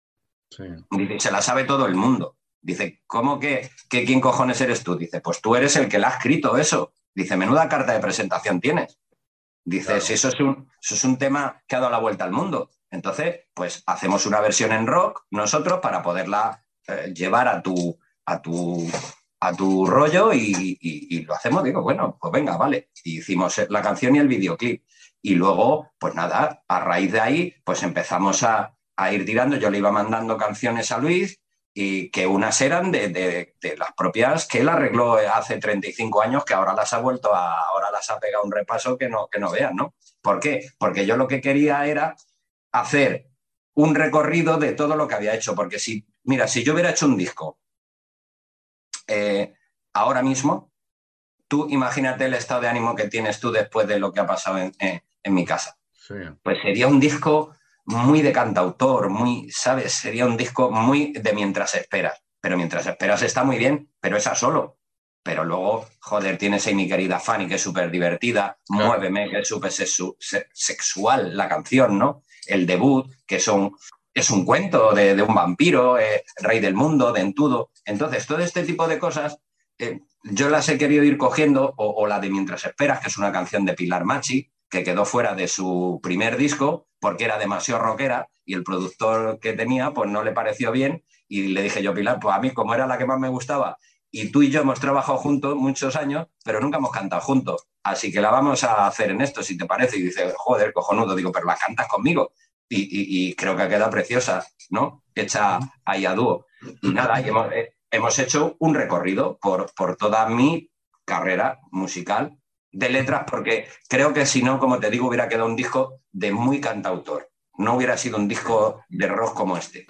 sí. Dice, se la sabe todo el mundo. Dice, ¿cómo que, que quién cojones eres tú? Dice, pues tú eres el que la ha escrito eso. Dice, menuda carta de presentación tienes. Dice, claro. Si eso es, un, eso es un tema que ha dado la vuelta al mundo. Entonces, pues hacemos una versión en rock nosotros para poderla eh, llevar a tu, a tu, a tu rollo y, y, y lo hacemos. Digo, bueno, pues venga, vale. Y hicimos la canción y el videoclip. Y luego, pues nada, a raíz de ahí, pues empezamos a, a ir tirando. Yo le iba mandando canciones a Luis y que unas eran de, de, de las propias que él arregló hace treinta y cinco años, que ahora las ha vuelto a, ahora las ha pegado un repaso que no, que no vean, ¿no? ¿Por qué? Porque yo lo que quería era hacer un recorrido de todo lo que había hecho, porque si, mira, si yo hubiera hecho un disco eh, ahora mismo, tú imagínate el estado de ánimo que tienes tú después de lo que ha pasado en, en, en mi casa. Sí. Pues sería un disco muy de cantautor, muy, ¿sabes? Sería un disco muy de Mientras Esperas. Pero Mientras Esperas está muy bien, pero esa solo. Pero luego, joder, tienes ahí Mi Querida Fanny, que es súper divertida, claro. Muéveme, que es súper sexu sexual la canción, ¿no? El Debut, que es un, es un cuento de, de un vampiro, eh, Rey del Mundo, Dentudo. Entonces, todo este tipo de cosas eh, yo las he querido ir cogiendo, o, o la de Mientras Esperas, que es una canción de Pilar Machi, que quedó fuera de su primer disco porque era demasiado rockera y el productor que tenía pues no le pareció bien y le dije yo, Pilar, pues a mí como era la que más me gustaba y tú y yo hemos trabajado juntos muchos años, pero nunca hemos cantado juntos, así que la vamos a hacer en esto, si te parece. Y dice, joder, cojonudo, digo, pero la cantas conmigo. Y, y, y creo que queda preciosa, ¿no? Hecha ahí a dúo. Y nada, y hemos, eh, hemos hecho un recorrido por, por toda mi carrera musical de letras, porque creo que si no, como te digo, hubiera quedado un disco de muy cantautor. No hubiera sido un disco de rock como este.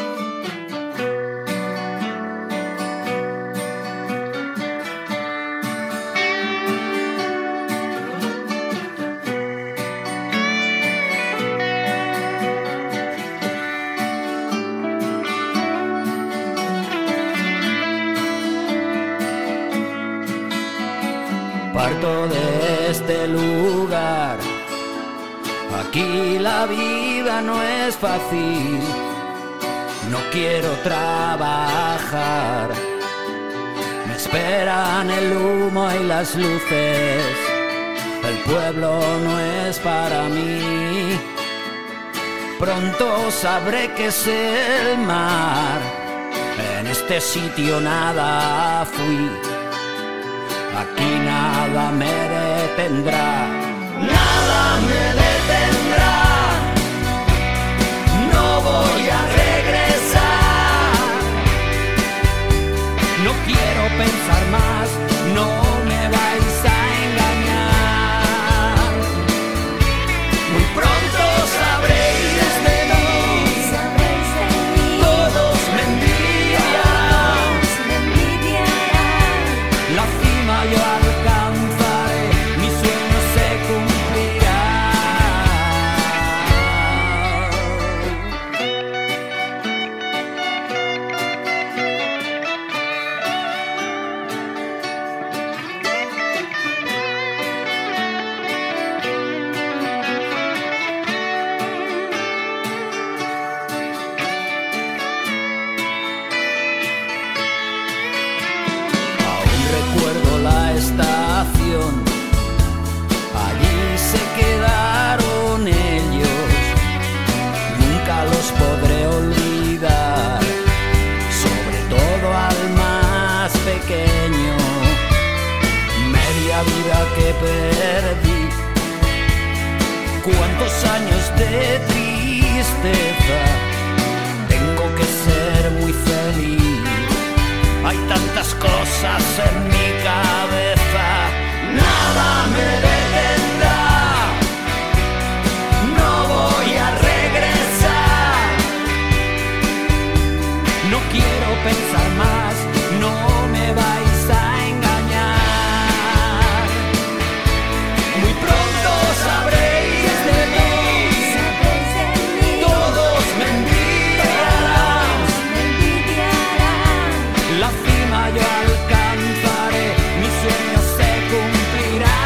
Parto de este lugar, aquí la vida no es fácil, no quiero trabajar, me esperan el humo y las luces, el pueblo no es para mí, pronto sabré que es el mar, en este sitio nada fui. Aquí nada me detendrá, nada me detendrá, no voy a regresar, no quiero pensar más, no me vida que perdí. Cuántos años de tristeza, tengo que ser muy feliz. Hay tantas cosas en mi cabeza, nada me detendrá. No voy a regresar, no quiero pensar más, no me vais a engañar. Muy pronto sabréis de mí, todos me envidiarán. La cima yo alcanzaré, mis sueños se cumplirán.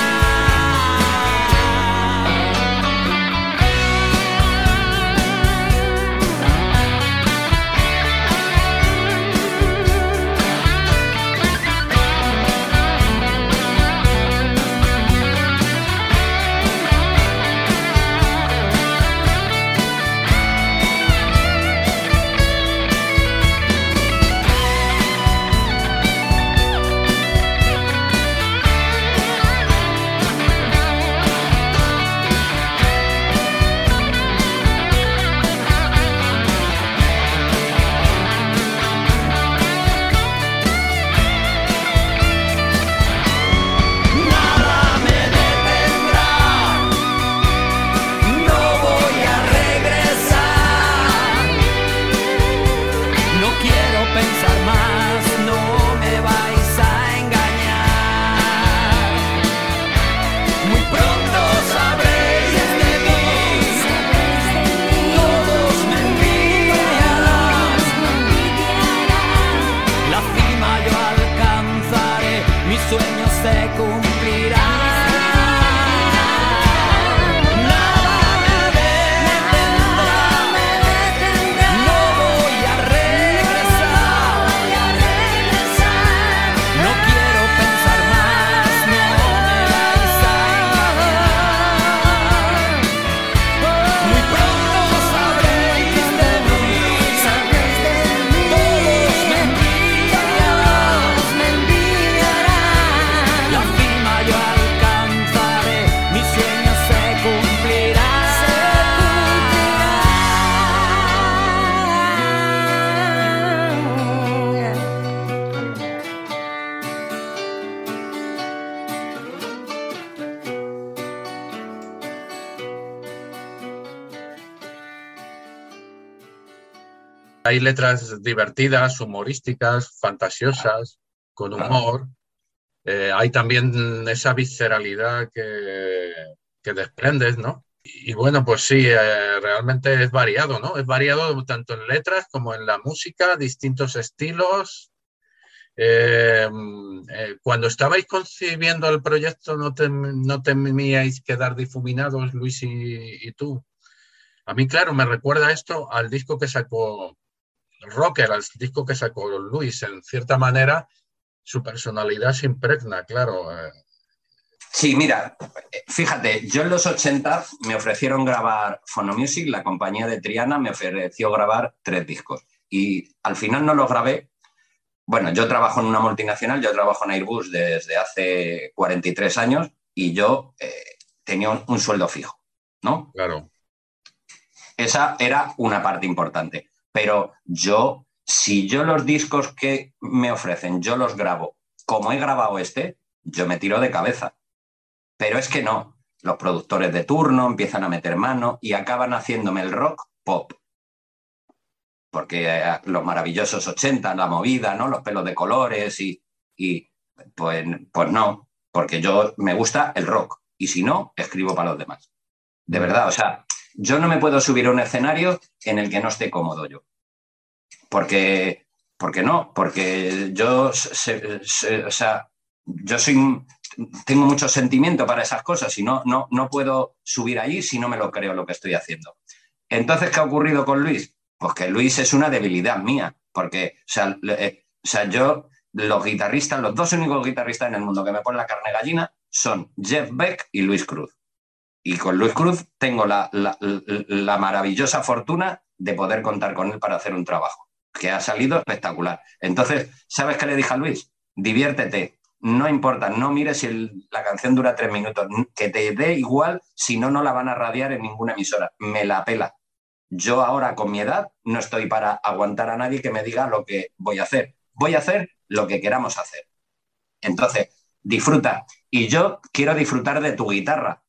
Hay letras divertidas, humorísticas, fantasiosas, con humor. Eh, hay también esa visceralidad que, que desprendes, ¿no? Y, y bueno, pues sí, eh, realmente es variado, ¿no? Es variado tanto en letras como en la música, distintos estilos. Eh, eh, cuando estabais concibiendo el proyecto, ¿no, tem, no temíais quedar difuminados, Luis y, y tú? A mí, claro, me recuerda esto al disco que sacó Rocker, al disco que sacó Luis. En cierta manera, su personalidad se impregna, claro. Sí, mira, fíjate, yo en los ochenta me ofrecieron grabar Phonomusic, la compañía de Triana me ofreció grabar tres discos y al final no los grabé. Bueno, yo trabajo en una multinacional, yo trabajo en Airbus desde hace cuarenta y tres años y yo eh, tenía un, un sueldo fijo, ¿no? Claro. Esa era una parte importante. Pero yo, si yo los discos que me ofrecen, yo los grabo como he grabado este, yo me tiro de cabeza. Pero es que no. Los productores de turno empiezan a meter mano y acaban haciéndome el rock pop. Porque eh, los maravillosos ochenta, la movida, ¿no? Los pelos de colores y, y pues, pues no. Porque yo me gusta el rock. Y si no, escribo para los demás. De verdad, o sea... Yo no me puedo subir a un escenario en el que no esté cómodo yo. Porque, porque no, porque yo, se, se, o sea, yo soy, tengo mucho sentimiento para esas cosas y no, no, no puedo subir allí si no me lo creo lo que estoy haciendo. Entonces, ¿qué ha ocurrido con Luis? Pues que Luis es una debilidad mía, porque, o sea, eh, o sea, yo, los guitarristas, los dos únicos guitarristas en el mundo que me ponen la carne gallina son Jeff Beck y Luis Cruz. Y con Luis Cruz tengo la, la, la maravillosa fortuna de poder contar con él para hacer un trabajo, que ha salido espectacular. Entonces, ¿sabes qué le dije a Luis? Diviértete, no importa, no mires si el, la canción dura tres minutos, que te dé igual, si no, no la van a radiar en ninguna emisora. Me la pela. Yo ahora, con mi edad, no estoy para aguantar a nadie que me diga lo que voy a hacer. Voy a hacer lo que queramos hacer. Entonces, disfruta. Y yo quiero disfrutar de tu guitarra.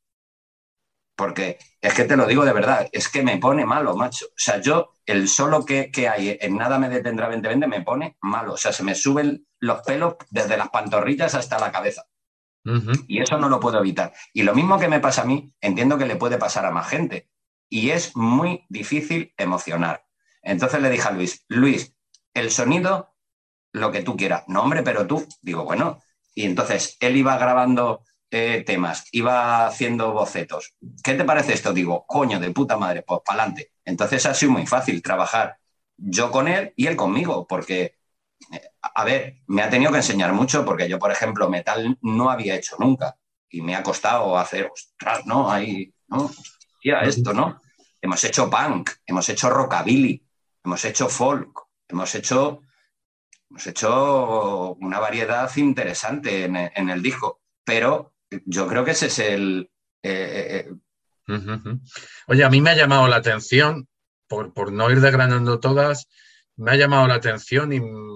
Porque es que te lo digo de verdad, es que me pone malo, macho. O sea, yo, el solo que, que hay en Nada me detendrá veinte veinte me pone malo. O sea, se me suben los pelos desde las pantorrillas hasta la cabeza. Uh-huh. Y eso no lo puedo evitar. Y lo mismo que me pasa a mí, entiendo que le puede pasar a más gente. Y es muy difícil emocionar. Entonces le dije a Luis, Luis, el sonido, lo que tú quieras. No, hombre, pero tú. Digo, bueno. Y entonces él iba grabando eh, temas, iba haciendo bocetos. ¿Qué te parece esto? Digo, coño, de puta madre, pues para adelante. Entonces ha sido muy fácil trabajar yo con él y él conmigo, porque, eh, a ver, me ha tenido que enseñar mucho, porque yo, por ejemplo, metal no había hecho nunca. Y me ha costado hacer, ostras, ¿no? Ahí, ¿no? Hostia, esto, ¿no? Hemos hecho punk, hemos hecho rockabilly, hemos hecho folk, hemos hecho, hemos hecho una variedad interesante en, en el disco, pero yo creo que ese es el... Eh, eh, uh-huh. Oye, a mí me ha llamado la atención, por, por no ir desgranando todas, me ha llamado la atención y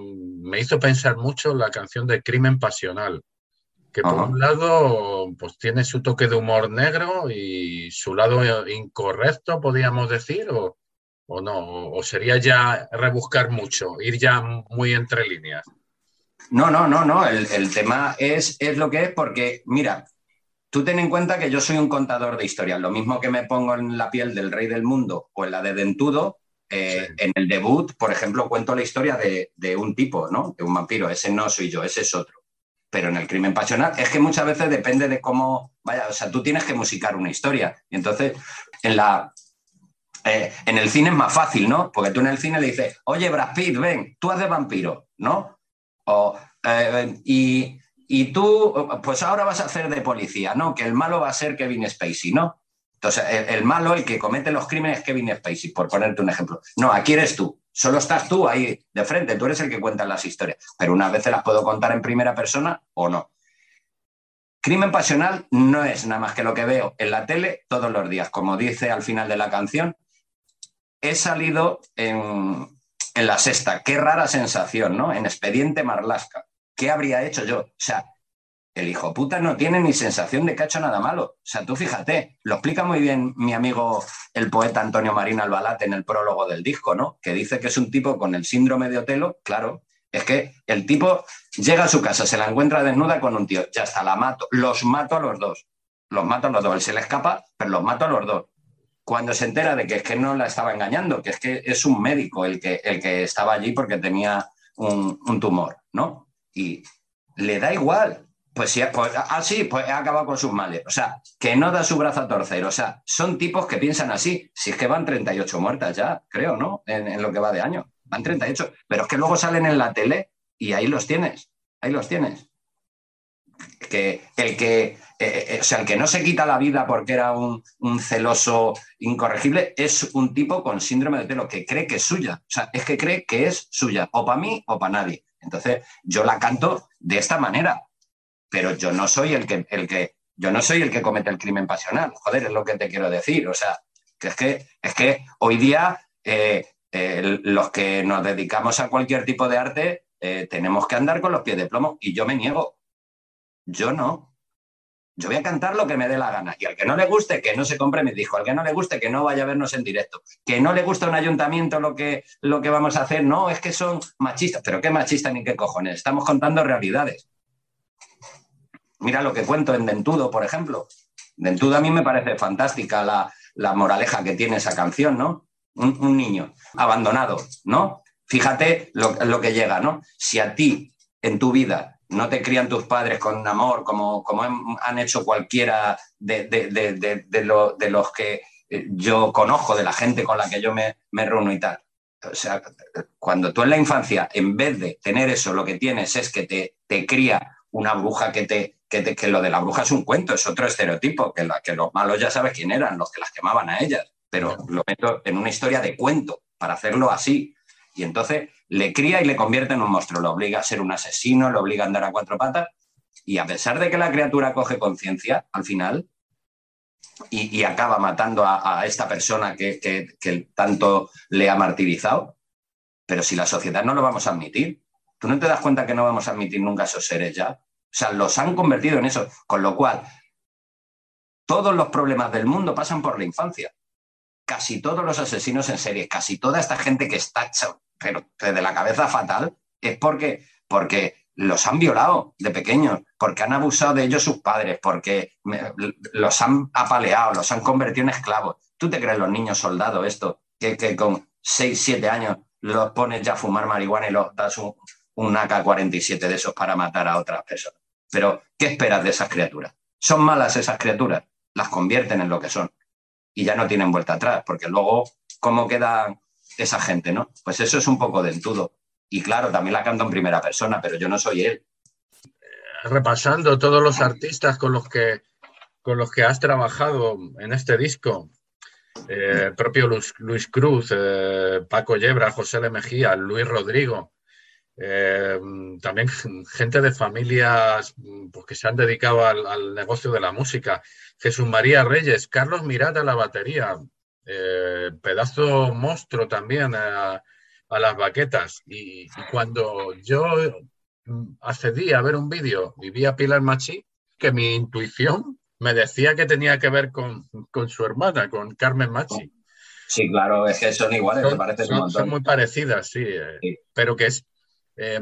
me hizo pensar mucho la canción de Crimen Pasional, que por uh-huh. un lado pues tiene su toque de humor negro y su lado incorrecto, podríamos decir, o, o no, o sería ya rebuscar mucho, ir ya muy entre líneas. No, no, no, no, el, el tema es, es lo que es porque, mira, tú ten en cuenta que yo soy un contador de historias, lo mismo que me pongo en la piel del Rey del Mundo o en la de Dentudo, eh, sí. En el debut, por ejemplo, cuento la historia de, de un tipo, ¿no? De un vampiro, ese no soy yo, ese es otro. Pero en el Crimen Pasional es que muchas veces depende de cómo vaya, o sea, tú tienes que musicar una historia. Y entonces, en la eh, en el cine es más fácil, ¿no? Porque tú en el cine le dices, oye, Brad Pitt, ven, tú haz de vampiro, ¿no? O, eh, y, y tú, pues ahora vas a hacer de policía, ¿no? Que el malo va a ser Kevin Spacey, ¿no? Entonces, el, el malo, el que comete los crímenes es Kevin Spacey, por ponerte un ejemplo. No, aquí eres tú. Solo estás tú ahí de frente, tú eres el que cuenta las historias. Pero unas veces las puedo contar en primera persona o no. Crimen Pasional no es nada más que lo que veo en la tele todos los días. Como dice al final de la canción, he salido en, en La Sexta. Qué rara sensación, ¿no? En Expediente Marlaska. ¿Qué habría hecho yo? O sea, el hijo puta no tiene ni sensación de que ha hecho nada malo. O sea, tú fíjate, lo explica muy bien mi amigo el poeta Antonio Marín Albalate en el prólogo del disco, ¿no? Que dice que es un tipo con el síndrome de Otelo. Claro, es que el tipo llega a su casa, se la encuentra desnuda con un tío, ya está, la mato, los mato a los dos, los mato a los dos, él se le escapa, pero los mato a los dos. Cuando se entera de que es que no la estaba engañando, que es que es un médico el que, el que estaba allí porque tenía un, un tumor, ¿no? Y le da igual. Pues sí, pues, ah, sí, pues ha acabado con sus males. O sea, que no da su brazo a torcer. O sea, son tipos que piensan así. Si es que van treinta y ocho muertas ya, creo, ¿no? En, en lo que va de año. Van treinta y ocho. Pero es que luego salen en la tele y ahí los tienes. Ahí los tienes. Que el que, eh, eh, o sea, el que no se quita la vida porque era un, un celoso incorregible es un tipo con síndrome de Otelo que cree que es suya. O sea, es que cree que es suya. O para mí o para nadie. Entonces, yo la canto de esta manera. Pero yo no soy el que, el que, yo no soy el que comete el crimen pasional. Joder, es lo que te quiero decir. O sea, que es que, es que hoy día eh, eh, los que nos dedicamos a cualquier tipo de arte eh, tenemos que andar con los pies de plomo. Y yo me niego. Yo no. Yo voy a cantar lo que me dé la gana. Y al que no le guste, que no se compre mi disco. Al que no le guste, que no vaya a vernos en directo. Que no le gusta un ayuntamiento lo que, lo que vamos a hacer. No, es que son machistas. Pero qué machistas ni qué cojones. Estamos contando realidades. Mira lo que cuento en Dentudo, por ejemplo. Dentudo a mí me parece fantástica la, la moraleja que tiene esa canción, ¿no? Un, un niño abandonado, ¿no? Fíjate lo, lo que llega, ¿no? Si a ti, en tu vida, no te crían tus padres con amor, como, como han hecho cualquiera de, de, de, de, de, lo, de los que yo conozco, de la gente con la que yo me, me reúno y tal. O sea, cuando tú en la infancia, en vez de tener eso, lo que tienes es que te, te cría una bruja que te... Que, te, que lo de la bruja es un cuento, es otro estereotipo, que, la, que los malos ya sabes quién eran, los que las quemaban a ellas, pero lo meto en una historia de cuento para hacerlo así. Y entonces le cría y le convierte en un monstruo, lo obliga a ser un asesino, lo obliga a andar a cuatro patas Y a pesar de que la criatura coge conciencia al final y, y acaba matando a, a esta persona que, que, que tanto le ha martirizado, pero si la sociedad no lo vamos a admitir, ¿tú no te das cuenta que no vamos a admitir nunca a esos seres ya? O sea, los han convertido en eso, con lo cual todos los problemas del mundo pasan por la infancia. Casi todos los asesinos en serie, casi toda esta gente que está hecha, pero de la cabeza fatal, es porque, porque los han violado de pequeños, porque han abusado de ellos sus padres, porque los han apaleado, los han convertido en esclavos. ¿Tú te crees los niños soldados esto? Que, que con seis, siete años los pones ya a fumar marihuana y los das un, un A K cuarenta y siete de esos para matar a otras personas. Pero, ¿qué esperas de esas criaturas? ¿Son malas esas criaturas? Las convierten en lo que son. Y ya no tienen vuelta atrás, porque luego, ¿cómo queda esa gente, no? Pues eso es un poco dentudo. Y claro, también la canto en primera persona, pero yo no soy él. Repasando todos los artistas con los que, con los que has trabajado en este disco, eh, el propio Luis, Luis Cruz, eh, Paco Yebra, José L. Mejía, Luis Rodrigo, eh, también gente de familias pues, que se han dedicado al, al negocio de la música, Jesús María Reyes, Carlos Mirat a la batería, eh, pedazo monstruo también a, a las baquetas. Y, y cuando yo accedí a ver un vídeo y vi a Pilar Machí, que mi intuición me decía que tenía que ver con, con su hermana, con Carmen Machí. Sí, claro, es que son iguales, son, me parece son, un montón. Son muy parecidas, sí, eh, sí. Pero que es eh,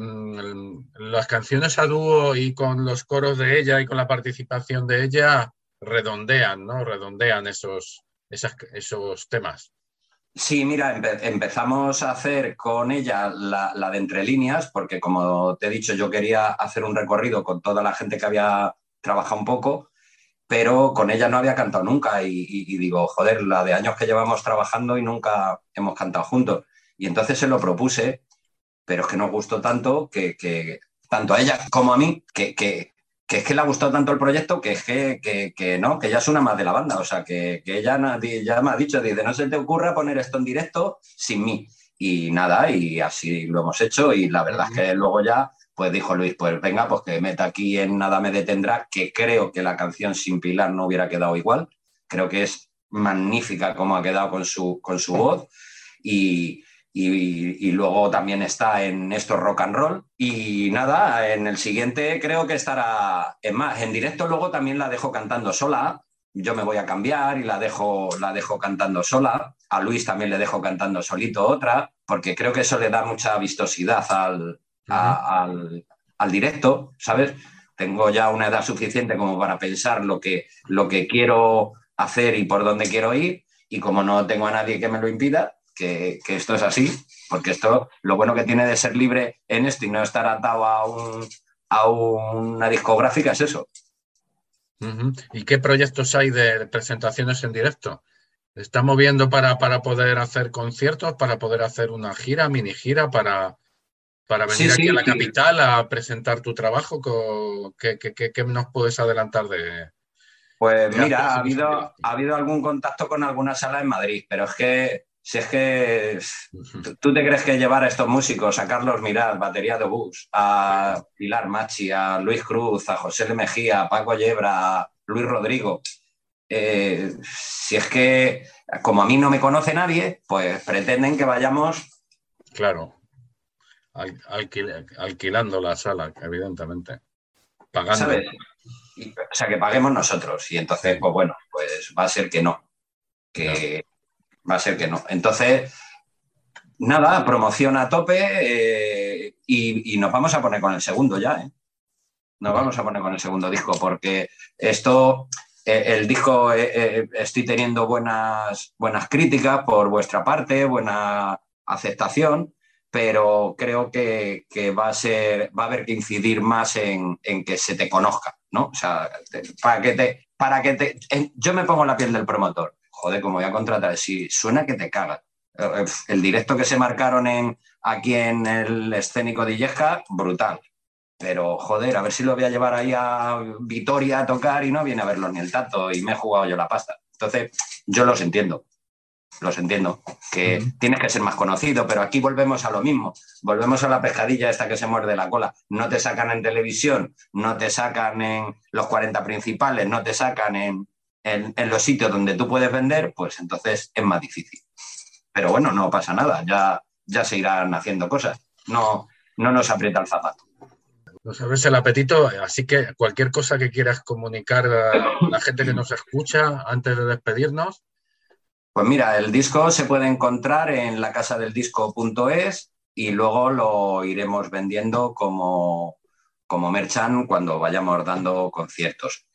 las canciones a dúo y con los coros de ella y con la participación de ella redondean, ¿no? Redondean esos, esas, esos temas. Sí, mira, empe empezamos a hacer con ella la, la de Entre Líneas, porque como te he dicho, yo quería hacer un recorrido con toda la gente que había trabajado un poco, pero con ella no había cantado nunca y, y, y digo, joder, la de años que llevamos trabajando y nunca hemos cantado juntos. Y entonces se lo propuse, pero es que nos gustó tanto que, que tanto a ella como a mí, que, que, que es que le ha gustado tanto el proyecto que es que, que, que no, que ella es una más de la banda. O sea, que, que ella ya me ha dicho, dice, no se te ocurra poner esto en directo sin mí. Y nada, y así lo hemos hecho y la verdad es que luego ya, pues dijo Luis, pues venga, pues que meta aquí en Nada me detendrá, que creo que la canción sin Pilar no hubiera quedado igual. Creo que es magnífica como ha quedado con su, con su voz y... Y, y luego también está en esto Rock and Roll. Y nada, en el siguiente creo que estará en más. En directo luego también la dejo cantando sola. Yo me voy a cambiar y la dejo, la dejo cantando sola. A Luis también le dejo cantando solito otra, porque creo que eso le da mucha vistosidad al, a, al, al directo, ¿sabes? Tengo ya una edad suficiente como para pensar lo que, lo que quiero hacer y por dónde quiero ir. Y como no tengo a nadie que me lo impida, Que, que esto es así, porque esto, lo bueno que tiene de ser libre en esto y no estar atado a, un, a una discográfica es eso. Uh-huh. ¿Y qué proyectos hay de presentaciones en directo? ¿Está moviendo para, para poder hacer conciertos, para poder hacer una gira, mini gira, para, para venir sí, aquí sí, a la capital a presentar tu trabajo? ¿Qué, qué, qué, qué nos puedes adelantar de...? Pues de mira, ha habido, ha habido algún contacto con alguna sala en Madrid, pero es que Si es que tú te crees que llevar a estos músicos, a Carlos Mirat, batería de Bus, a Pilar Machí, a Luis Cruz, a José L. Mejía, a Paco Yebra, a Luis Rodrigo, eh, si es que como a mí no me conoce nadie, pues pretenden que vayamos... Claro, Al, alquil, alquilando la sala, evidentemente, pagando. ¿Sabes? Y, o sea, que paguemos nosotros y entonces, pues bueno, pues va a ser que no, que... No. Va a ser que no. Entonces, nada, promoción a tope eh, y, y nos vamos a poner con el segundo ya, ¿eh? Nos vamos a poner con el segundo disco porque esto, eh, el disco, eh, eh, estoy teniendo buenas, buenas críticas por vuestra parte, buena aceptación, pero creo que, que va a ser, va a haber que incidir más en, en que se te conozca, ¿no? O sea, te, para que te, para que te, en, yo me pongo en la piel del promotor. Joder, como voy a contratar, si suena que te cagas. El directo que se marcaron en, aquí en el escénico de Illescas, brutal. Pero, joder, a ver si lo voy a llevar ahí a Vitoria a tocar y no viene a verlo ni el tato y me he jugado yo la pasta. Entonces, yo los entiendo. los entiendo, que Mm. tienes que ser más conocido, pero aquí volvemos a lo mismo, volvemos a la pescadilla esta que se muerde la cola. No te sacan en televisión, no te sacan en los cuarenta principales, no te sacan en, en, en los sitios donde tú puedes vender, pues entonces es más difícil. Pero bueno, no pasa nada, ya, ya se irán haciendo cosas, no, no nos aprieta el zapato. Nos abres el apetito, así que cualquier cosa que quieras comunicar a la gente que nos escucha antes de despedirnos. Pues mira, el disco se puede encontrar en la casa del disco punto es y luego lo iremos vendiendo como, como merchan cuando vayamos dando conciertos.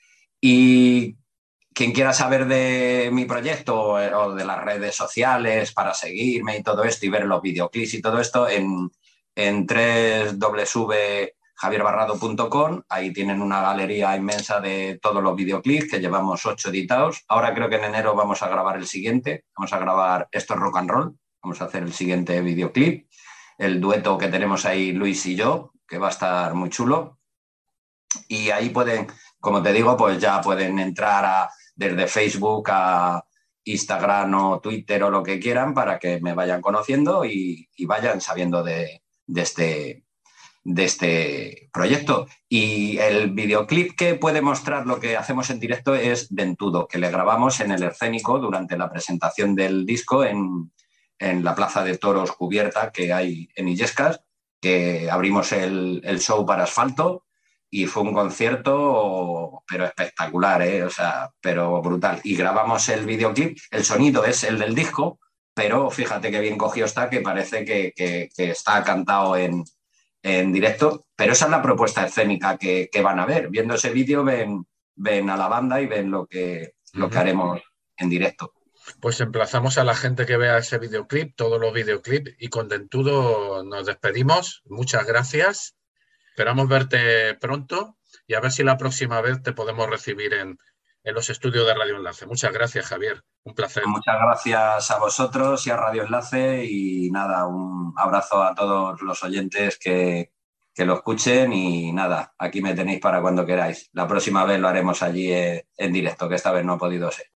Y quien quiera saber de mi proyecto o de las redes sociales para seguirme y todo esto y ver los videoclips y todo esto, en, en doble u doble u doble u punto javier barrado punto com, ahí tienen una galería inmensa de todos los videoclips, que llevamos ocho editados. Ahora creo que en enero vamos a grabar el siguiente, vamos a grabar Esto es Rock and Roll, vamos a hacer el siguiente videoclip, el dueto que tenemos ahí Luis y yo, que va a estar muy chulo. Y ahí pueden, como te digo, pues ya pueden entrar a, desde Facebook a Instagram o Twitter o lo que quieran para que me vayan conociendo y, y vayan sabiendo de, de este... de este proyecto. Y el videoclip que puede mostrar lo que hacemos en directo es Dentudo, que le grabamos en el escénico durante la presentación del disco en, en la Plaza de Toros cubierta que hay en Illescas, que abrimos el, el show para Asfalto y fue un concierto pero espectacular, ¿eh? O sea, pero brutal. Y grabamos el videoclip, el sonido es el del disco, pero fíjate qué bien cogido está, que parece que, que, que está cantado en en directo, pero esa es la propuesta escénica que, que van a ver. Viendo ese vídeo ven, ven a la banda y ven lo que, lo uh-huh. que haremos en directo. Pues emplazamos a la gente que vea ese videoclip, todos los videoclips, y con Dentudo nos despedimos. Muchas gracias. Esperamos verte pronto y a ver si la próxima vez te podemos recibir en, en los estudios de Radio Enlace. Muchas gracias, Javier. Un placer. Muchas gracias a vosotros y a Radio Enlace y nada, un abrazo a todos los oyentes que, que lo escuchen y nada, aquí me tenéis para cuando queráis. La próxima vez lo haremos allí en, en directo, que esta vez no ha podido ser.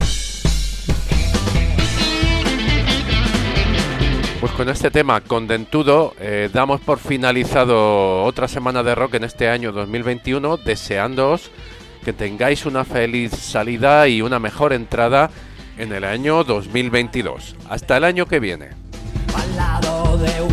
Pues con este tema, con Dentudo, eh, damos por finalizado otra semana de rock en este año dos mil veintiuno, deseándoos que tengáis una feliz salida y una mejor entrada en el año dos mil veintidós. Hasta el año que viene. Al lado de